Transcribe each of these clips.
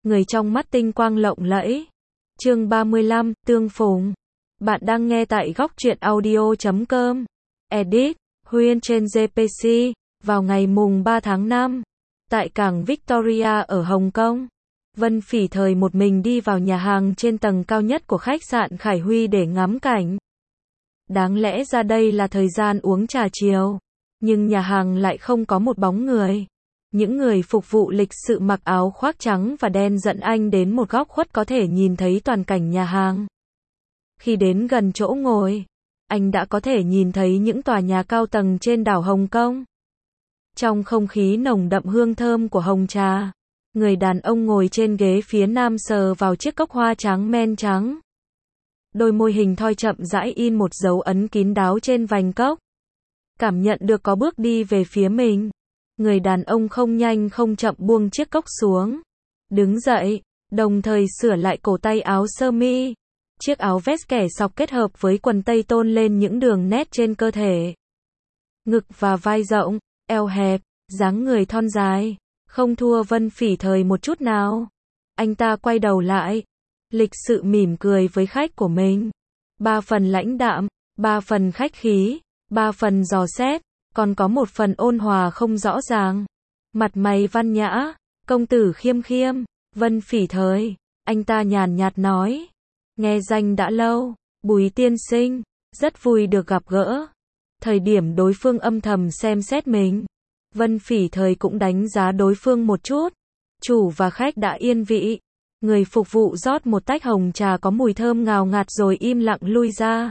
người trong mắt tinh quang lộng lẫy. Chương 35, Tương Phùng. Bạn đang nghe tại góc truyện audio.com. Edit, Huyên trên GPC, vào ngày mùng 3 tháng 5, tại cảng Victoria ở Hồng Kông. Vân Phỉ Thời một mình đi vào nhà hàng trên tầng cao nhất của khách sạn Khải Huy để ngắm cảnh. Đáng lẽ ra đây là thời gian uống trà chiều, nhưng nhà hàng lại không có một bóng người. Những người phục vụ lịch sự mặc áo khoác trắng và đen dẫn anh đến một góc khuất có thể nhìn thấy toàn cảnh nhà hàng. Khi đến gần chỗ ngồi, anh đã có thể nhìn thấy những tòa nhà cao tầng trên đảo Hồng Kông. Trong không khí nồng đậm hương thơm của hồng trà, người đàn ông ngồi trên ghế phía nam sờ vào chiếc cốc hoa trắng men trắng. Đôi môi hình thoi chậm rãi in một dấu ấn kín đáo trên vành cốc. Cảm nhận được có bước đi về phía mình. Người đàn ông không nhanh không chậm buông chiếc cốc xuống. Đứng dậy, đồng thời sửa lại cổ tay áo sơ mi. Chiếc áo vest kẻ sọc kết hợp với quần tây tôn lên những đường nét trên cơ thể. Ngực và vai rộng, eo hẹp, dáng người thon dài, không thua Vân Phỉ Thời một chút nào. Anh ta quay đầu lại, lịch sự mỉm cười với khách của mình. 3 phần lãnh đạm, 3 phần khách khí, 3 phần dò xét, còn có 1 phần ôn hòa không rõ ràng. Mặt mày văn nhã, công tử khiêm khiêm, Vân Phỉ Thời, anh ta nhàn nhạt nói. Nghe danh đã lâu, Bùi tiên sinh, rất vui được gặp gỡ. Thời điểm đối phương âm thầm xem xét mình, Vân Phỉ Thời cũng đánh giá đối phương một chút. Chủ và khách đã yên vị. Người phục vụ rót một tách hồng trà có mùi thơm ngào ngạt rồi im lặng lui ra.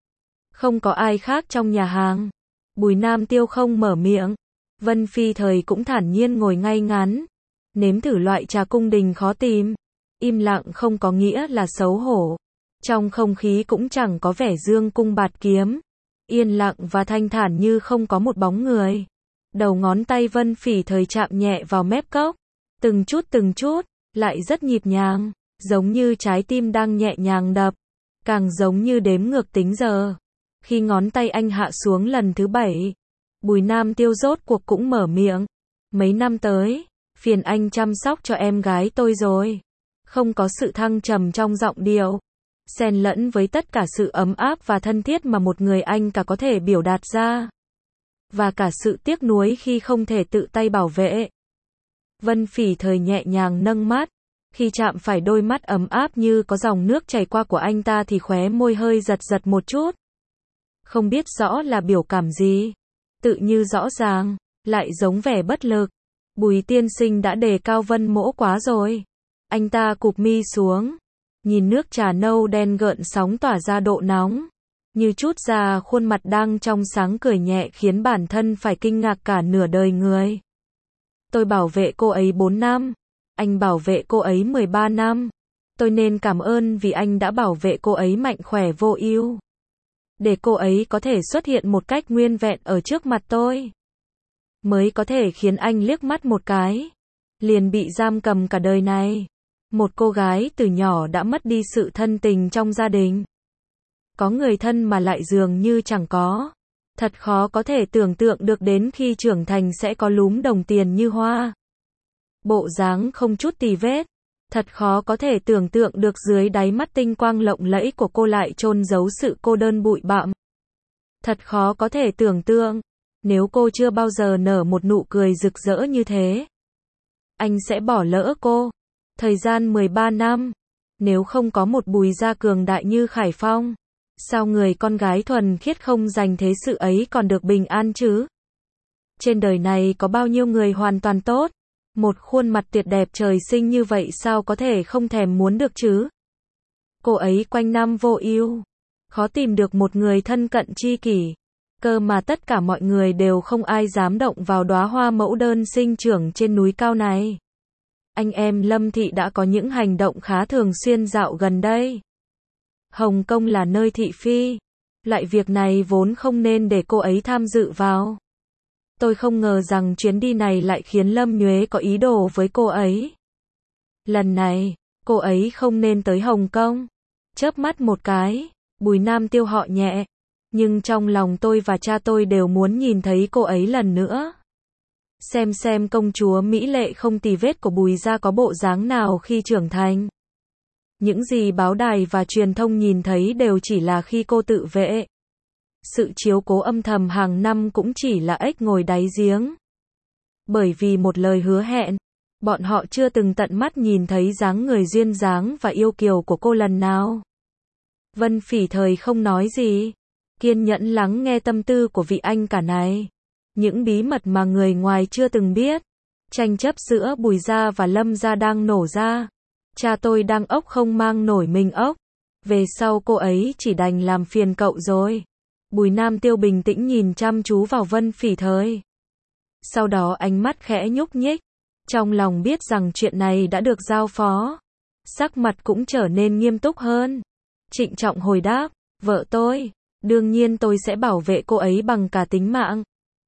Không có ai khác trong nhà hàng. Bùi Nam Tiêu không mở miệng. Vân Phỉ Thời cũng thản nhiên ngồi ngay ngắn. Nếm thử loại trà cung đình khó tìm. Im lặng không có nghĩa là xấu hổ. Trong không khí cũng chẳng có vẻ dương cung bạt kiếm. Yên lặng và thanh thản như không có một bóng người. Đầu ngón tay Vân Phỉ Thời chạm nhẹ vào mép cốc. Từng chút, lại rất nhịp nhàng. Giống như trái tim đang nhẹ nhàng đập. Càng giống như đếm ngược tính giờ. Khi ngón tay anh hạ xuống lần thứ 7, Bùi Nam Tiêu rốt cuộc cũng mở miệng. Mấy năm tới, phiền anh chăm sóc cho em gái tôi rồi. Không có sự thăng trầm trong giọng điệu, xen lẫn với tất cả sự ấm áp và thân thiết mà một người anh cả có thể biểu đạt ra. Và cả sự tiếc nuối khi không thể tự tay bảo vệ. Vân Phỉ Thời nhẹ nhàng nâng mắt. Khi chạm phải đôi mắt ấm áp như có dòng nước chảy qua của anh ta thì khóe môi hơi giật giật một chút. Không biết rõ là biểu cảm gì. Tự như rõ ràng, lại giống vẻ bất lực. Bùi tiên sinh đã đề cao Vân mỗ quá rồi. Anh ta cụp mi xuống. Nhìn nước trà nâu đen gợn sóng tỏa ra độ nóng. Như chút ra khuôn mặt đang trong sáng cười nhẹ khiến bản thân phải kinh ngạc cả nửa đời người. Tôi bảo vệ cô ấy 4 năm. Anh bảo vệ cô ấy 13 năm. Tôi nên cảm ơn vì anh đã bảo vệ cô ấy mạnh khỏe vô ưu. Để cô ấy có thể xuất hiện một cách nguyên vẹn ở trước mặt tôi. Mới có thể khiến anh liếc mắt một cái. Liền bị giam cầm cả đời này. Một cô gái từ nhỏ đã mất đi sự thân tình trong gia đình. Có người thân mà lại dường như chẳng có. Thật khó có thể tưởng tượng được đến khi trưởng thành sẽ có lúm đồng tiền như hoa. Bộ dáng không chút tì vết. Thật khó có thể tưởng tượng được dưới đáy mắt tinh quang lộng lẫy của cô lại chôn giấu sự cô đơn bụi bặm. Thật khó có thể tưởng tượng, nếu cô chưa bao giờ nở một nụ cười rực rỡ như thế, anh sẽ bỏ lỡ cô. Thời gian 13 năm, nếu không có một Bùi gia cường đại như Khải Phong, sao người con gái thuần khiết không dành thế sự ấy còn được bình an chứ? Trên đời này có bao nhiêu người hoàn toàn tốt, một khuôn mặt tuyệt đẹp trời sinh như vậy sao có thể không thèm muốn được chứ? Cô ấy quanh năm vô ưu, khó tìm được một người thân cận tri kỷ, cơ mà tất cả mọi người đều không ai dám động vào đóa hoa mẫu đơn sinh trưởng trên núi cao này. Anh em Lâm Thị đã có những hành động khá thường xuyên dạo gần đây. Hồng Kông là nơi thị phi, loại việc này vốn không nên để cô ấy tham dự vào. Tôi không ngờ rằng chuyến đi này lại khiến Lâm Nhuế có ý đồ với cô ấy. Lần này, cô ấy không nên tới Hồng Kông. Chớp mắt một cái, Bùi Nam Tiêu họ nhẹ. Nhưng trong lòng tôi và cha tôi đều muốn nhìn thấy cô ấy lần nữa. Xem công chúa mỹ lệ không tì vết của Bùi gia có bộ dáng nào khi trưởng thành. Những gì báo đài và truyền thông nhìn thấy đều chỉ là khi cô tự vệ. Sự chiếu cố âm thầm hàng năm cũng chỉ là ếch ngồi đáy giếng. Bởi vì một lời hứa hẹn, bọn họ chưa từng tận mắt nhìn thấy dáng người duyên dáng và yêu kiều của cô lần nào. Vân Phỉ Thời không nói gì, kiên nhẫn lắng nghe tâm tư của vị anh cả này. Những bí mật mà người ngoài chưa từng biết. Tranh chấp giữa Bùi gia và Lâm gia đang nổ ra. Cha tôi đang ốc không mang nổi mình ốc. Về sau cô ấy chỉ đành làm phiền cậu rồi. Bùi Nam Tiêu bình tĩnh nhìn chăm chú vào Vân Phỉ Thời. Sau đó ánh mắt khẽ nhúc nhích. Trong lòng biết rằng chuyện này đã được giao phó. Sắc mặt cũng trở nên nghiêm túc hơn. Trịnh trọng hồi đáp, vợ tôi, đương nhiên tôi sẽ bảo vệ cô ấy bằng cả tính mạng.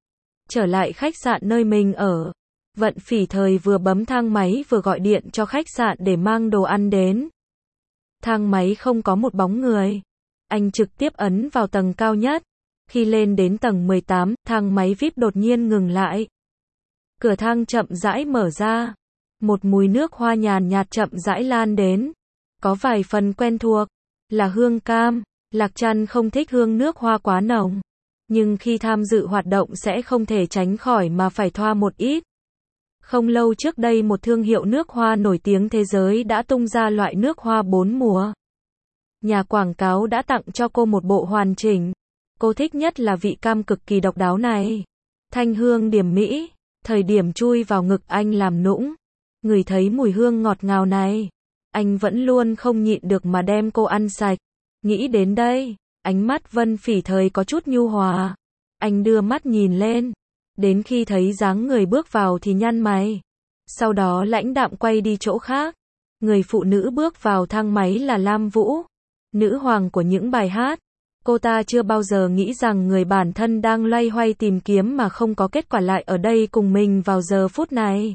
Trở lại khách sạn nơi mình ở. Vân Phỉ Thời vừa bấm thang máy vừa gọi điện cho khách sạn để mang đồ ăn đến. Thang máy không có một bóng người. Anh trực tiếp ấn vào tầng cao nhất. Khi lên đến tầng 18, thang máy VIP đột nhiên ngừng lại. Cửa thang chậm rãi mở ra. Một mùi nước hoa nhàn nhạt chậm rãi lan đến. Có vài phần quen thuộc. Là hương cam. Lạc Trăn không thích hương nước hoa quá nồng. Nhưng khi tham dự hoạt động sẽ không thể tránh khỏi mà phải thoa một ít. Không lâu trước đây một thương hiệu nước hoa nổi tiếng thế giới đã tung ra loại nước hoa 4 mùa. Nhà quảng cáo đã tặng cho cô một bộ hoàn chỉnh. Cô thích nhất là vị cam cực kỳ độc đáo này. Thanh hương điểm mỹ, thời điểm chui vào ngực anh làm nũng. Ngửi thấy mùi hương ngọt ngào này. Anh vẫn luôn không nhịn được mà đem cô ăn sạch. Nghĩ đến đây, ánh mắt Vân Phỉ Thời có chút nhu hòa. Anh đưa mắt nhìn lên. Đến khi thấy dáng người bước vào thì nhăn mày. Sau đó lãnh đạm quay đi chỗ khác. Người phụ nữ bước vào thang máy là Lam Vũ. Nữ hoàng của những bài hát. Cô ta chưa bao giờ nghĩ rằng người bản thân đang loay hoay tìm kiếm mà không có kết quả lại ở đây cùng mình vào giờ phút này.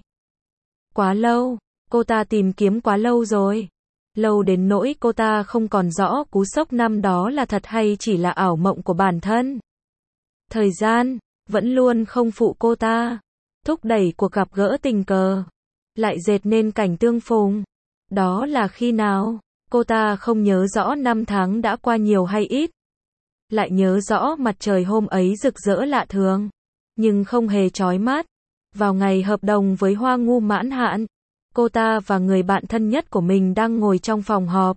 Quá lâu. Cô ta tìm kiếm quá lâu rồi. Lâu đến nỗi cô ta không còn rõ cú sốc năm đó là thật hay chỉ là ảo mộng của bản thân. Thời gian vẫn luôn không phụ cô ta. Thúc đẩy cuộc gặp gỡ tình cờ. Lại dệt nên cảnh tương phùng. Đó là khi nào? Cô ta không nhớ rõ năm tháng đã qua nhiều hay ít. Lại nhớ rõ mặt trời hôm ấy rực rỡ lạ thường. Nhưng không hề chói mắt. Vào ngày hợp đồng với Hoa Ngu mãn hạn. Cô ta và người bạn thân nhất của mình đang ngồi trong phòng họp.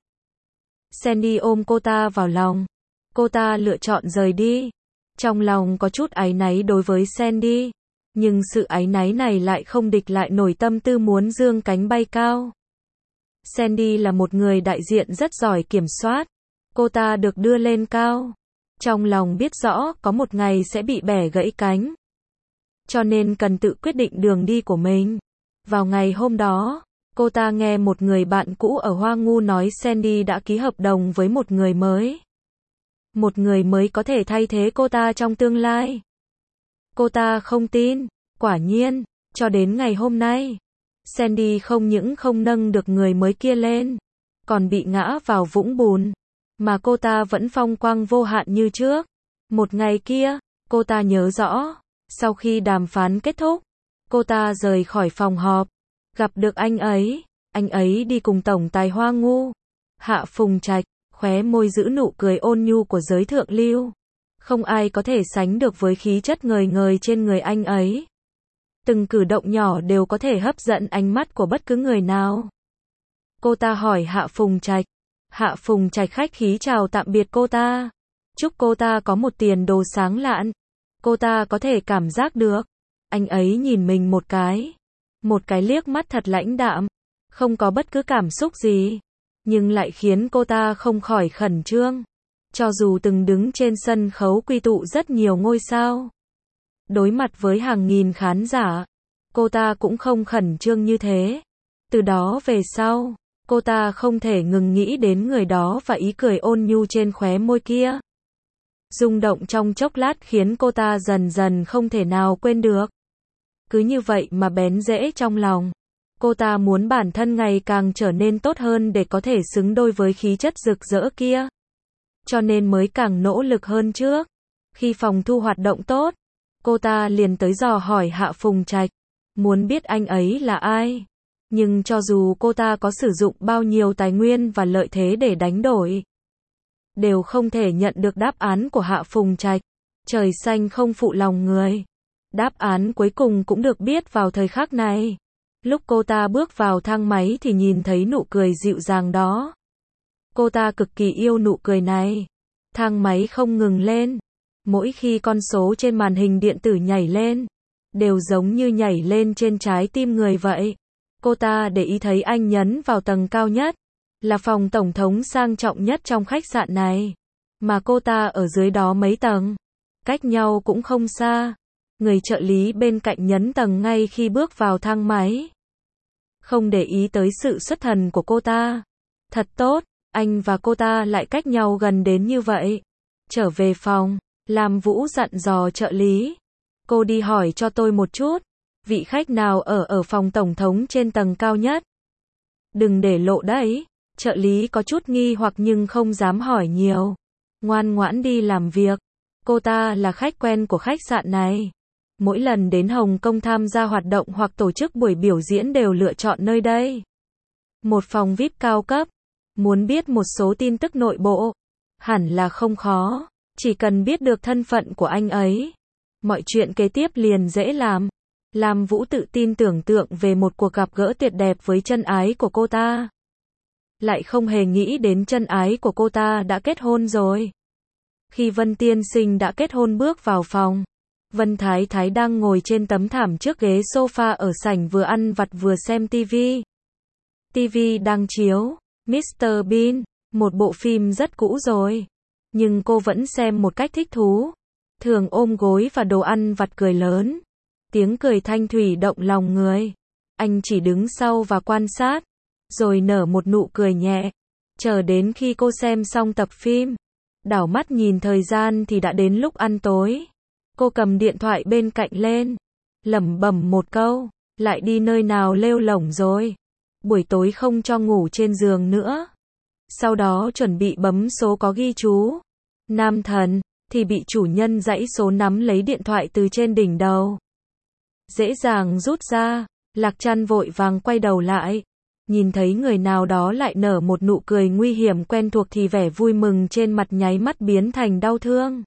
Sandy ôm cô ta vào lòng. Cô ta lựa chọn rời đi. Trong lòng có chút áy náy đối với Sandy. Nhưng sự áy náy này lại không địch lại nổi tâm tư muốn dương cánh bay cao. Sandy là một người đại diện rất giỏi kiểm soát. Cô ta được đưa lên cao. Trong lòng biết rõ có một ngày sẽ bị bẻ gãy cánh. Cho nên cần tự quyết định đường đi của mình. Vào ngày hôm đó, cô ta nghe một người bạn cũ ở Hoa Ngu nói Sandy đã ký hợp đồng với một người mới. Một người mới có thể thay thế cô ta trong tương lai. Cô ta không tin. Quả nhiên, cho đến ngày hôm nay, Sandy không những không nâng được người mới kia lên, còn bị ngã vào vũng bùn. Mà cô ta vẫn phong quang vô hạn như trước. Một ngày kia, cô ta nhớ rõ, sau khi đàm phán kết thúc, cô ta rời khỏi phòng họp, gặp được anh ấy đi cùng tổng tài Hoa Ngu, Hạ Phùng Trạch, khóe môi giữ nụ cười ôn nhu của giới thượng lưu. Không ai có thể sánh được với khí chất ngời ngời trên người anh ấy. Từng cử động nhỏ đều có thể hấp dẫn ánh mắt của bất cứ người nào. Cô ta hỏi Hạ Phùng Trạch. Hạ Phùng Trạch khách khí chào tạm biệt cô ta. Chúc cô ta có một tiền đồ sáng lạn. Cô ta có thể cảm giác được. Anh ấy nhìn mình một cái. Một cái liếc mắt thật lãnh đạm. Không có bất cứ cảm xúc gì. Nhưng lại khiến cô ta không khỏi khẩn trương. Cho dù từng đứng trên sân khấu quy tụ rất nhiều ngôi sao. Đối mặt với hàng nghìn khán giả. Cô ta cũng không khẩn trương như thế. Từ đó về sau, cô ta không thể ngừng nghĩ đến người đó và ý cười ôn nhu trên khóe môi kia. Rung động trong chốc lát khiến cô ta dần dần không thể nào quên được. Cứ như vậy mà bén rễ trong lòng. Cô ta muốn bản thân ngày càng trở nên tốt hơn để có thể xứng đôi với khí chất rực rỡ kia. Cho nên mới càng nỗ lực hơn trước. Khi phòng thu hoạt động tốt, cô ta liền tới dò hỏi Hạ Phùng Trạch, muốn biết anh ấy là ai. Nhưng cho dù cô ta có sử dụng bao nhiêu tài nguyên và lợi thế để đánh đổi, đều không thể nhận được đáp án của Hạ Phùng Trạch. Trời xanh không phụ lòng người. Đáp án cuối cùng cũng được biết vào thời khắc này. Lúc cô ta bước vào thang máy thì nhìn thấy nụ cười dịu dàng đó. Cô ta cực kỳ yêu nụ cười này. Thang máy không ngừng lên. Mỗi khi con số trên màn hình điện tử nhảy lên, đều giống như nhảy lên trên trái tim người vậy. Cô ta để ý thấy anh nhấn vào tầng cao nhất, là phòng tổng thống sang trọng nhất trong khách sạn này. Mà cô ta ở dưới đó mấy tầng, cách nhau cũng không xa. Người trợ lý bên cạnh nhấn tầng ngay khi bước vào thang máy. Không để ý tới sự xuất thần của cô ta. Thật tốt, anh và cô ta lại cách nhau gần đến như vậy. Trở về phòng, Lam Vũ dặn dò trợ lý. Cô đi hỏi cho tôi một chút, vị khách nào ở phòng tổng thống trên tầng cao nhất. Đừng để lộ đấy. Trợ lý có chút nghi hoặc nhưng không dám hỏi nhiều. Ngoan ngoãn đi làm việc. Cô ta là khách quen của khách sạn này. Mỗi lần đến Hồng Kông tham gia hoạt động hoặc tổ chức buổi biểu diễn đều lựa chọn nơi đây. Một phòng VIP cao cấp. Muốn biết một số tin tức nội bộ, hẳn là không khó. Chỉ cần biết được thân phận của anh ấy, mọi chuyện kế tiếp liền dễ làm. Lam Vũ tự tin tưởng tượng về một cuộc gặp gỡ tuyệt đẹp với chân ái của cô ta. Lại không hề nghĩ đến chân ái của cô ta đã kết hôn rồi. Khi Vân Tiên Sinh đã kết hôn bước vào phòng, Vân Thái Thái đang ngồi trên tấm thảm trước ghế sofa ở sảnh vừa ăn vặt vừa xem TV. TV đang chiếu Mr. Bean, một bộ phim rất cũ rồi. Nhưng cô vẫn xem một cách thích thú. Thường ôm gối và đồ ăn vặt cười lớn. Tiếng cười thanh thủy động lòng người. Anh chỉ đứng sau và quan sát, rồi nở một nụ cười nhẹ. Chờ đến khi cô xem xong tập phim, đảo mắt nhìn thời gian thì đã đến lúc ăn tối. Cô cầm điện thoại bên cạnh lên, lẩm bẩm một câu, lại đi nơi nào lêu lổng rồi. Buổi tối không cho ngủ trên giường nữa. Sau đó chuẩn bị bấm số có ghi chú Nam Thần, thì bị chủ nhân dãy số nắm lấy điện thoại từ trên đỉnh đầu. Dễ dàng rút ra, Lạc Trăn vội vàng quay đầu lại. Nhìn thấy người nào đó lại nở một nụ cười nguy hiểm quen thuộc thì vẻ vui mừng trên mặt nháy mắt biến thành đau thương.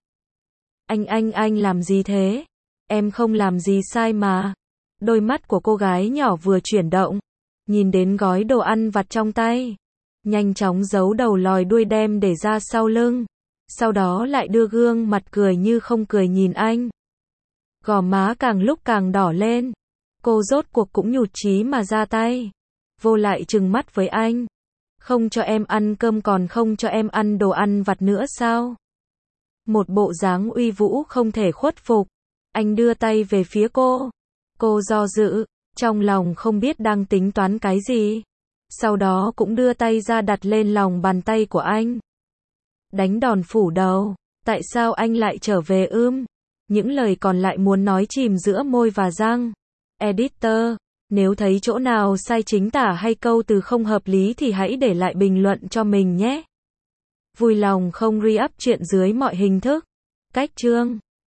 Anh làm gì thế? Em không làm gì sai mà. Đôi mắt của cô gái nhỏ vừa chuyển động, nhìn đến gói đồ ăn vặt trong tay, nhanh chóng giấu đầu lòi đuôi đem để ra sau lưng. Sau đó lại đưa gương mặt cười như không cười nhìn anh. Gò má càng lúc càng đỏ lên. Cô rốt cuộc cũng nhụt chí mà ra tay. Vô lại trừng mắt với anh. Không cho em ăn cơm còn không cho em ăn đồ ăn vặt nữa sao? Một bộ dáng uy vũ không thể khuất phục. Anh đưa tay về phía cô. Cô do dự, trong lòng không biết đang tính toán cái gì. Sau đó cũng đưa tay ra đặt lên lòng bàn tay của anh. Đánh đòn phủ đầu. Tại sao anh lại trở về Những lời còn lại muốn nói chìm giữa môi và răng. Editor, nếu thấy chỗ nào sai chính tả hay câu từ không hợp lý thì hãy để lại bình luận cho mình nhé. Vui lòng không re-up chuyện dưới mọi hình thức. Cách chương